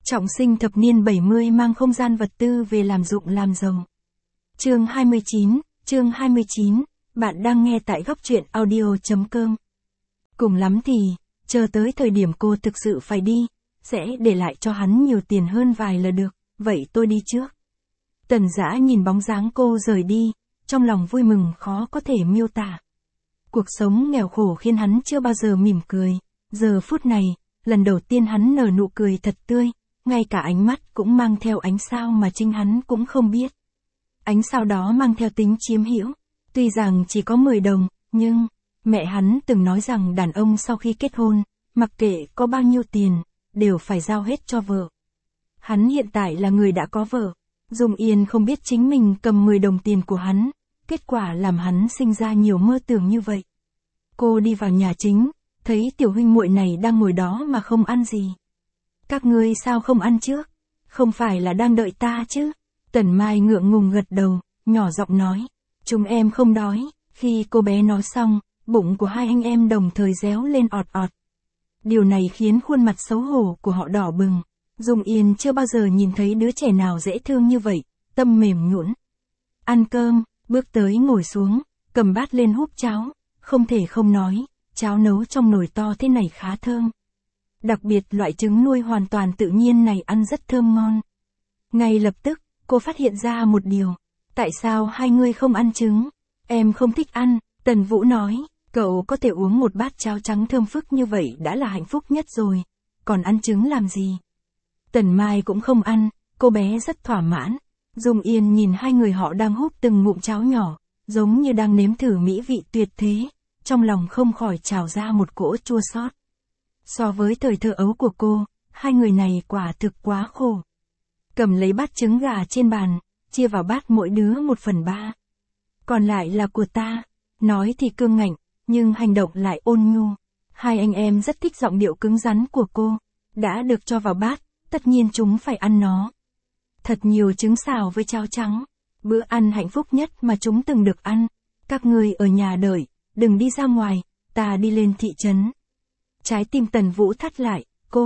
Trọng sinh thập niên 70 mang không gian vật tư về làm dụng làm giàu. Chương 29, bạn đang nghe tại góc truyện audio.com. Cùng lắm thì, chờ tới thời điểm cô thực sự phải đi, sẽ để lại cho hắn nhiều tiền hơn vài là được, vậy tôi đi trước. Tần Dã nhìn bóng dáng cô rời đi, trong lòng vui mừng khó có thể miêu tả. Cuộc sống nghèo khổ khiến hắn chưa bao giờ mỉm cười, giờ phút này, lần đầu tiên hắn nở nụ cười thật tươi, ngay cả ánh mắt cũng mang theo ánh sao mà chính hắn cũng không biết. Ánh sao đó mang theo tính chiếm hữu, tuy rằng chỉ có 10 đồng, nhưng, mẹ hắn từng nói rằng đàn ông sau khi kết hôn, mặc kệ có bao nhiêu tiền, đều phải giao hết cho vợ. Hắn hiện tại là người đã có vợ, Dung Yên không biết chính mình cầm 10 đồng tiền của hắn, kết quả làm hắn sinh ra nhiều mơ tưởng như vậy. Cô đi vào nhà chính, thấy tiểu huynh muội này đang ngồi đó mà không ăn gì. Các ngươi sao không ăn trước? Không phải là đang đợi ta chứ? Tần Mai ngượng ngùng gật đầu, nhỏ giọng nói. Chúng em không đói. Khi cô bé nói xong, bụng của hai anh em đồng thời réo lên ọt ọt. Điều này khiến khuôn mặt xấu hổ của họ đỏ bừng. Dung Yên chưa bao giờ nhìn thấy đứa trẻ nào dễ thương như vậy, tâm mềm nhũn. Ăn cơm, bước tới ngồi xuống, cầm bát lên húp cháo, không thể không nói, cháo nấu trong nồi to thế này khá thơm. Đặc biệt loại trứng nuôi hoàn toàn tự nhiên này ăn rất thơm ngon. Ngay lập tức, cô phát hiện ra một điều. Tại sao hai người không ăn trứng? Em không thích ăn, Tần Vũ nói. Cậu có thể uống một bát cháo trắng thơm phức như vậy đã là hạnh phúc nhất rồi. Còn ăn trứng làm gì? Tần Mai cũng không ăn, cô bé rất thỏa mãn. Dung Yên nhìn hai người họ đang húp từng ngụm cháo nhỏ, giống như đang nếm thử mỹ vị tuyệt thế. Trong lòng không khỏi trào ra một cỗ chua xót. So với thời thơ ấu của cô, hai người này quả thực quá khổ. Cầm lấy bát trứng gà trên bàn, chia vào bát mỗi đứa 1/3. Còn lại là của ta. Nói thì cương ngạnh, nhưng hành động lại ôn nhu. Hai anh em rất thích giọng điệu cứng rắn của cô. Đã được cho vào bát, tất nhiên chúng phải ăn nó. Thật nhiều trứng xào với cháo trắng. Bữa ăn hạnh phúc nhất mà chúng từng được ăn. Các ngươi ở nhà đợi, đừng đi ra ngoài, ta đi lên thị trấn. Trái tim Tần Vũ thắt lại,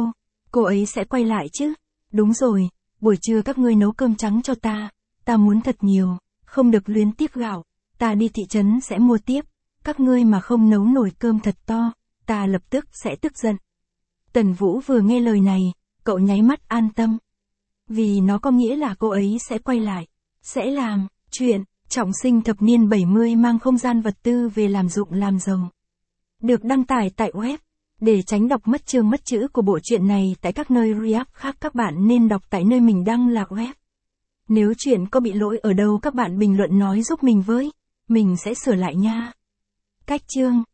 cô ấy sẽ quay lại chứ? Đúng rồi, buổi trưa các ngươi nấu cơm trắng cho ta muốn thật nhiều, không được luyến tiếc gạo, ta đi thị trấn sẽ mua tiếp, các ngươi mà không nấu nồi cơm thật to, ta lập tức sẽ tức giận. Tần Vũ vừa nghe lời này, cậu nháy mắt an tâm. Vì nó có nghĩa là cô ấy sẽ quay lại, sẽ làm chuyện. Trọng sinh thập niên 70 mang không gian vật tư về làm dụng làm giàu. Được đăng tải tại web. Để tránh đọc mất chương mất chữ của bộ truyện này tại các nơi React khác, các bạn nên đọc tại nơi mình đăng là web. Nếu chuyện có bị lỗi ở đâu các bạn bình luận nói giúp mình với, mình sẽ sửa lại nha. Cách chương